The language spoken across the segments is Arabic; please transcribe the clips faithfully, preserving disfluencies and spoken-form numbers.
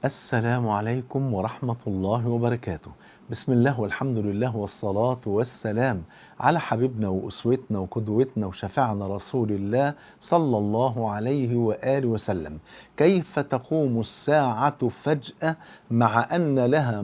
السلام عليكم ورحمة الله وبركاته. بسم الله والحمد لله والصلاة والسلام على حبيبنا وأسوتنا وقدوتنا وشفيعنا رسول الله صلى الله عليه وآله وسلم. كيف تقوم الساعة فجأة مع أن لها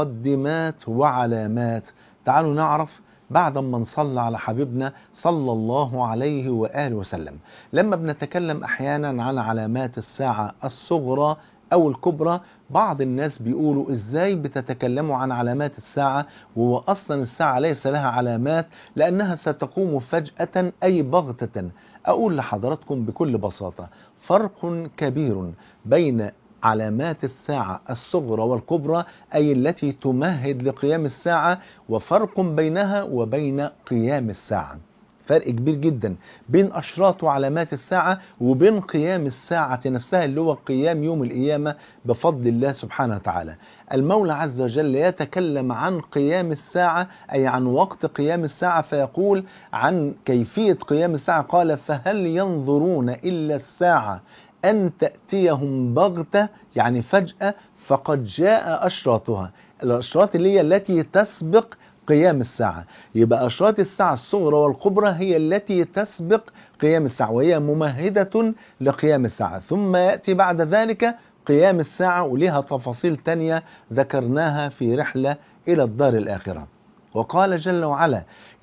مقدمات وعلامات؟ تعالوا نعرف بعد ما نصلي على حبيبنا صلى الله عليه وآله وسلم. لما بنتكلم أحيانا عن علامات الساعة الصغرى أو الكبرى، بعض الناس بيقولوا إزاي بتتكلموا عن علامات الساعة وهو أصلا الساعة ليس لها علامات لأنها ستقوم فجأة أي بغتة. أقول لحضراتكم بكل بساطة فرق كبير بين علامات الساعة الصغرى والكبرى أي التي تمهد لقيام الساعة، وفرق بينها وبين قيام الساعة. فرق كبير جدا بين أشراط وعلامات الساعة وبين قيام الساعة نفسها اللي هو قيام يوم القيامة بفضل الله سبحانه وتعالى. المولى عز وجل يتكلم عن قيام الساعة أي عن وقت قيام الساعة، فيقول عن كيفية قيام الساعة قال: فهل ينظرون إلا الساعة أن تأتيهم بغتة، يعني فجأة، فقد جاء أشراطها. الأشراط اللي هي التي تسبق قيام الساعة. يبقى أشراط الساعة الصغرى والكبرى هي التي تسبق قيام الساعة وهي ممهدة لقيام الساعة، ثم يأتي بعد ذلك قيام الساعة ولها تفاصيل تانية ذكرناها في رحلة إلى الدار الآخرة. وقال جل وعلا: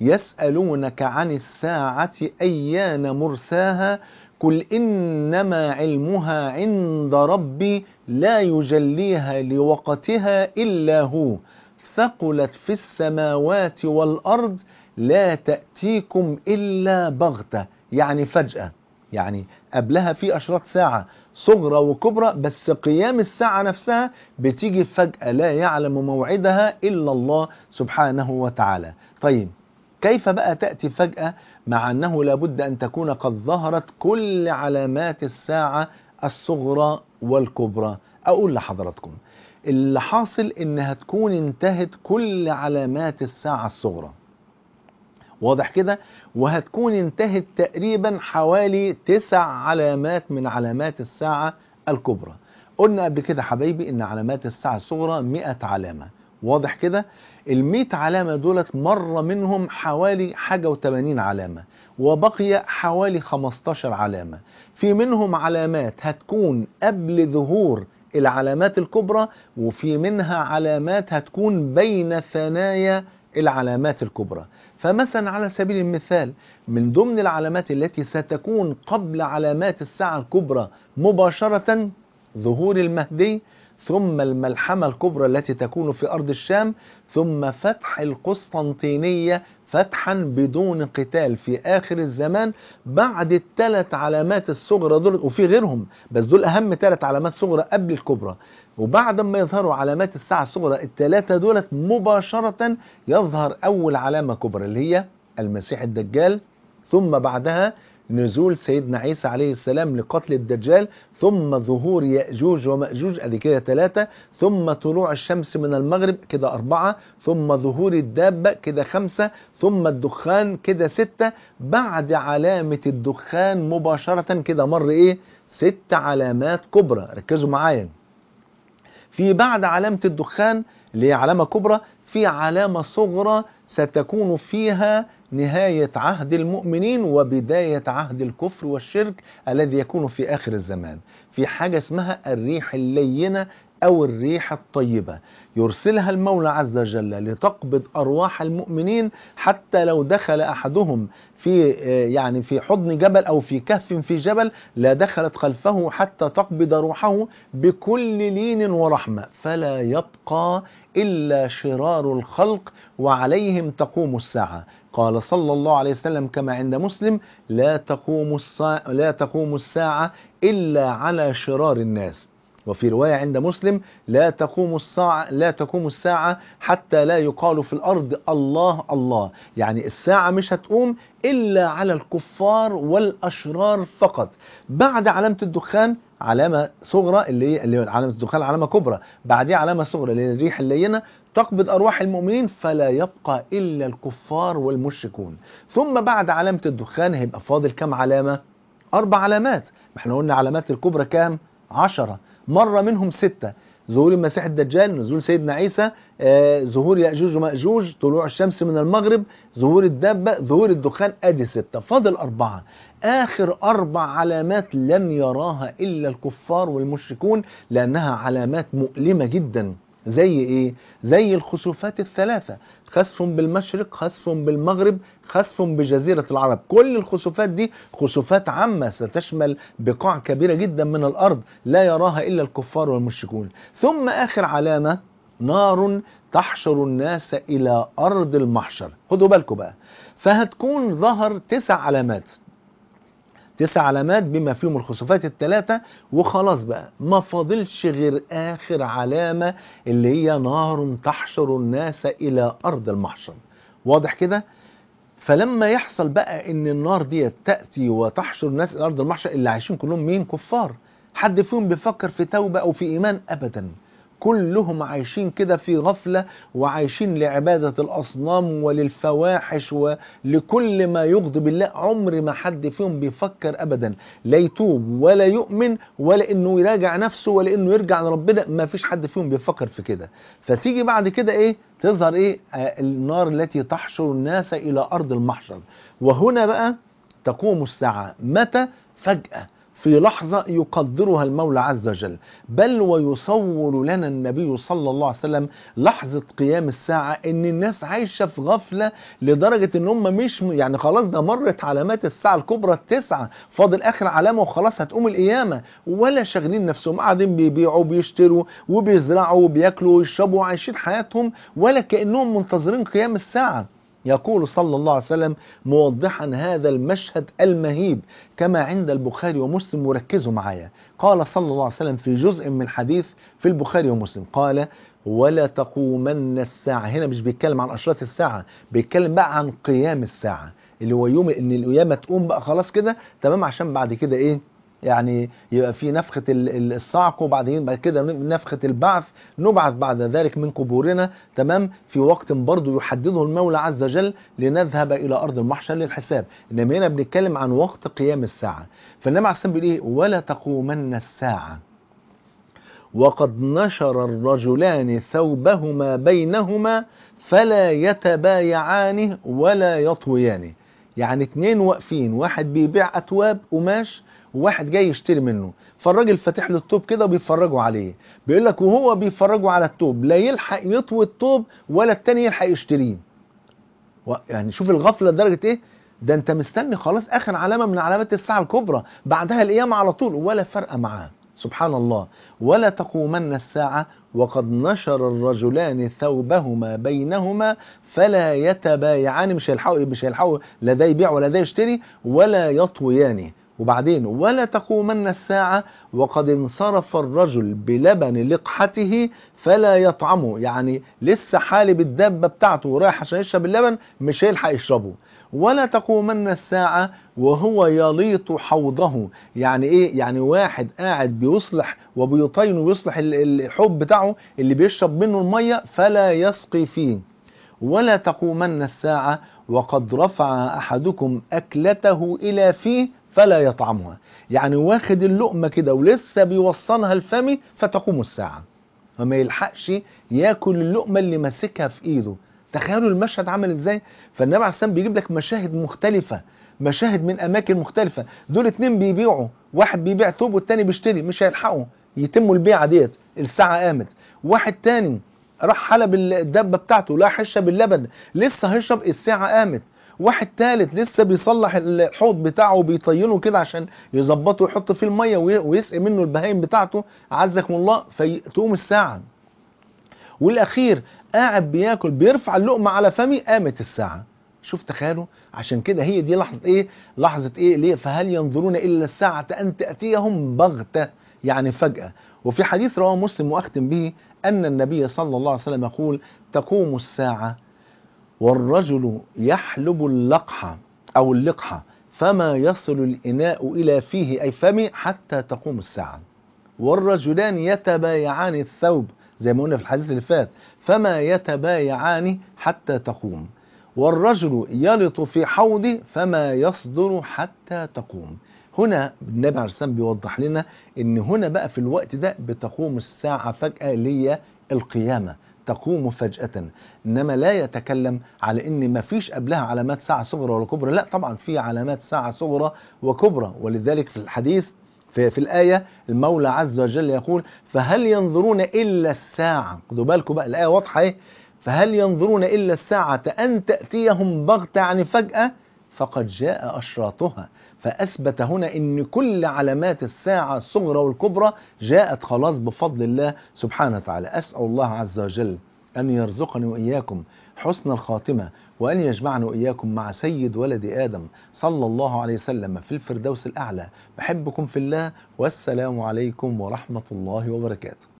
يسألونك عن الساعة أيان مرساها قل إنما علمها عند ربي لا يجليها لوقتها إلا هو ثقلت في السماوات والأرض لا تأتيكم إلا بغتة، يعني فجأة. يعني قبلها في أشراط ساعة صغرى وكبرى، بس قيام الساعة نفسها بتيجي فجأة لا يعلم موعدها إلا الله سبحانه وتعالى. طيب كيف بقى تأتي فجأة مع أنه لابد أن تكون قد ظهرت كل علامات الساعة الصغرى والكبرى؟ أقول لحضراتكم اللي حاصل إنها تكون انتهت كل علامات الساعة الصغرى، واضح كده، وهتكون انتهت تقريبا حوالي تسع علامات من علامات الساعة الكبرى. قلنا قبل كده حبايبي إن علامات الساعة الصغرى مئة علامة، واضح كده. المئة علامة دولت مر منهم حوالي حاجة وثمانين علامة، وبقي حوالي خمستاشر علامة. في منهم علامات هتكون قبل ظهور العلامات الكبرى، وفي منها علامات هتكون بين ثنايا العلامات الكبرى. فمثلا على سبيل المثال من ضمن العلامات التي ستكون قبل علامات الساعة الكبرى مباشرة ظهور المهدي، ثم الملحمة الكبرى التي تكون في أرض الشام، ثم فتح القسطنطينية فتحا بدون قتال في آخر الزمان. بعد الثلاث علامات الصغرى دول، وفي غيرهم بس دول أهم ثلاث علامات صغرى قبل الكبرى، وبعد ما يظهروا علامات الساعة الصغرى الثلاثة دولت مباشرة يظهر أول علامة كبرى اللي هي المسيح الدجال، ثم بعدها نزول سيدنا عيسى عليه السلام لقتل الدجال، ثم ظهور يأجوج ومأجوج ادي كده ثلاثة، ثم طلوع الشمس من المغرب كده أربعة، ثم ظهور الدابة كده خمسة، ثم الدخان كده ستة. بعد علامة الدخان مباشرة كده مر ايه؟ ست علامات كبرى. ركزوا معايا، في بعد علامة الدخان اللي هي علامة كبرى في علامة صغرى ستكون فيها نهاية عهد المؤمنين وبداية عهد الكفر والشرك الذي يكون في آخر الزمان. في حاجة اسمها الريح اللينة أو الريح الطيبة، يرسلها المولى عز وجل لتقبض أرواح المؤمنين، حتى لو دخل أحدهم في يعني في حضن جبل أو في كهف في جبل لا دخلت خلفه حتى تقبض روحه بكل لين ورحمة، فلا يبقى إلا شرار الخلق وعليهم تقوم الساعة. قال صلى الله عليه وسلم كما عند مسلم: لا تقوم الساعة, لا تقوم الساعة إلا على شرار الناس. وفي رواية عند مسلم: لا تقوم الساعة لا تقوم الساعة حتى لا يقال في الأرض الله الله. يعني الساعة مش هتقوم إلا على الكفار والأشرار فقط. بعد علامة الدخان علامة صغرى اللي هي اللي علامة الدخان علامة كبرى، بعدها علامة صغرى اللي هي الريح اللينة تقبض أرواح المؤمنين، فلا يبقى إلا الكفار والمشركون. ثم بعد علامة الدخان هيبقى فاضل كم علامة؟ أربع علامات. احنا قلنا علامات الكبرى كام؟ عشرة، مرة منهم ستة. ظهور المسيح الدجال، نزول سيدنا عيسى، آه، ظهور يأجوج ومأجوج، طلوع الشمس من المغرب، ظهور الدابة، ظهور الدخان. ادي ستة، فاضل أربعة. آخر أربع علامات لن يراها إلا الكفار والمشركون، لأنها علامات مؤلمة جدا. زي إيه؟ زي الخسوفات الثلاثة: خسف بالمشرق، خسف بالمغرب، خسف بجزيرة العرب. كل الخسوفات دي خسوفات عامة ستشمل بقاع كبيرة جدا من الأرض لا يراها إلا الكفار والمشركون. ثم آخر علامة: نار تحشر الناس إلى أرض المحشر. خدوا بالكم بقى، فهتكون ظهر تسع علامات، تسع علامات بما فيهم الخسوفات الثلاثة، وخلاص بقى ما فاضلش غير آخر علامة اللي هي نار تحشر الناس إلى أرض المحشر. واضح كده؟ فلما يحصل بقى ان النار دي تأتي وتحشر الناس إلى أرض المحشر، اللي عايشين كلهم مين؟ كفار. حد فيهم بيفكر في توبة أو في إيمان؟ أبدا. كلهم عايشين كده في غفلة، وعايشين لعبادة الأصنام وللفواحش ولكل ما يغضب الله. عمر ما حد فيهم بيفكر أبدا لا يتوب ولا يؤمن ولا إنه يراجع نفسه ولا إنه يرجع لربنا. ما فيش حد فيهم بيفكر في كده. فتيجي بعد كده إيه؟ تظهر إيه؟ آه النار التي تحشر الناس إلى أرض المحشر. وهنا بقى تقوم الساعة. متى؟ فجأة، في لحظة يقدرها المولى عز وجل. بل ويصور لنا النبي صلى الله عليه وسلم لحظة قيام الساعة ان الناس عايشة في غفلة لدرجة ان هم مش يعني خلاص ده مرت علامات الساعة الكبرى التسعة، فاضل اخر علامة وخلاص هتقوم القيامة، ولا شاغلين نفسهم، قاعدين بيبيعوا وبيشتروا وبيزرعوا وبياكلوا ويشربوا وعايشين حياتهم ولا كأنهم منتظرين قيام الساعة. يقول صلى الله عليه وسلم موضحا هذا المشهد المهيب كما عند البخاري ومسلم، وركزوا معايا. قال صلى الله عليه وسلم في جزء من حديث في البخاري ومسلم، قال: ولا تقومن الساعة. هنا مش بيتكلم عن أشراط الساعة، بيتكلم بقى عن قيام الساعة، اللي هو يوم ان القيامة تقوم بقى خلاص كده تمام، عشان بعد كده ايه يعني يبقى في نفخة الصعق، وبعدين بعد كده نفخة البعث، نبعث بعد ذلك من قبورنا تمام، في وقت برضه يحدده المولى عز وجل لنذهب إلى أرض المحشر للحساب. إنما هنا بنتكلم عن وقت قيام الساعة. فالنبي عليه الصلاة والسلام بيقول إيه؟ ولا تقومن الساعة وقد نشر الرجلان ثوبهما بينهما فلا يتبايعان ولا يطويان. يعني اتنين واقفين، واحد بيبيع أتواب قماش وواحد جاي يشتري منه، فالراجل فاتح له التوب كده وبيفرجوا عليه. بيقول لك وهو بيفرجوا على التوب لا يلحق يطوي التوب ولا التاني يلحق يشتريه. يعني شوف الغفلة لدرجة ايه؟ ده انت مستني خلاص اخر علامة من علامات الساعة الكبرى، بعدها القيامة على طول، ولا فرق معاه. سبحان الله. ولا تقومن الساعة وقد نشر الرجلان ثوبهما بينهما فلا يتبايعان، مش هيلحقوا مش هيلحقوا لا ده يبيع ولا ده يشتري، ولا يطويان. وبعدين ولا تقومن الساعة وقد انصرف الرجل بلبن لقحته فلا يطعمه. يعني لسه حالب الدابة بتاعته ورايح عشان يشرب اللبن مش هيلحق يشربه. ولا تقومن الساعة وهو يليط حوضه. يعني ايه؟ يعني واحد قاعد بيصلح وبيطين ويصلح الحوض بتاعه اللي بيشرب منه المية فلا يسقي فيه. ولا تقومن الساعة وقد رفع أحدكم أكلته إلى فيه فلا يطعمها. يعني واخد اللقمة كده ولسه بيوصلها لفمه فتقوم الساعة، وما يلحقش ياكل اللقمة اللي ماسكها في ايده. تخيلوا المشهد عامل ازاي. فالنبي عليه السلام بيجيب لك مشاهد مختلفة، مشاهد من اماكن مختلفة. دول اتنين بيبيعوا، واحد بيبيع ثوب والتاني بيشتري، مش هيلحقوا يتموا البيعة ديت، الساعة قامت. واحد تاني راح حلب الدابة بتاعته لا يشرب اللبن، لسه هيشرب، الساعة قامت. واحد تالت لسه بيصلح الحوض بتاعه وبيطينه كده عشان يظبطه ويحط فيه المية ويسقي منه البهايم بتاعته عزكم الله، فتقوم الساعة. والاخير قاعد بياكل بيرفع اللقمة على فمي، قامت الساعة. شوف تخيلوا. عشان كده هي دي لحظة ايه؟ لحظة ايه؟ ليه؟ فهل ينظرون الا الساعة ان تأتيهم بغتة، يعني فجأة. وفي حديث رواه مسلم واختم به ان النبي صلى الله عليه وسلم يقول: تقوم الساعة والرجل يحلب اللقحة أو اللقحة فما يصل الإناء إلى فيه أي فمه حتى تقوم الساعة، والرجلان يتبايعان الثوب زي ما قلنا في الحديث اللي فات فما يتبايعان حتى تقوم، والرجل يلط في حوضه فما يصدر حتى تقوم. هنا النبي عليه الصلاة والسلام بيوضح لنا ان هنا بقى في الوقت ده بتقوم الساعة فجأة، ليا القيامة تقوم فجأة. إنما لا يتكلم على إن ما فيش قبلها علامات ساعة صغرى ولا كبرى، لا طبعا في علامات ساعة صغرى وكبرى. ولذلك في الحديث في, في الآية المولى عز وجل يقول فهل ينظرون إلا الساعة، خدوا بالكم بقى الآية واضحة اهي، فهل ينظرون إلا الساعة أن تأتيهم بغتة يعني فجأة، فقد جاء أشراطها. فأثبت هنا أن كل علامات الساعة الصغرى والكبرى جاءت خلاص بفضل الله سبحانه وتعالى. أسأل الله عز وجل أن يرزقني وإياكم حسن الخاتمة، وأن يجمعني وإياكم مع سيد ولد آدم صلى الله عليه وسلم في الفردوس الأعلى. بحبكم في الله، والسلام عليكم ورحمة الله وبركاته.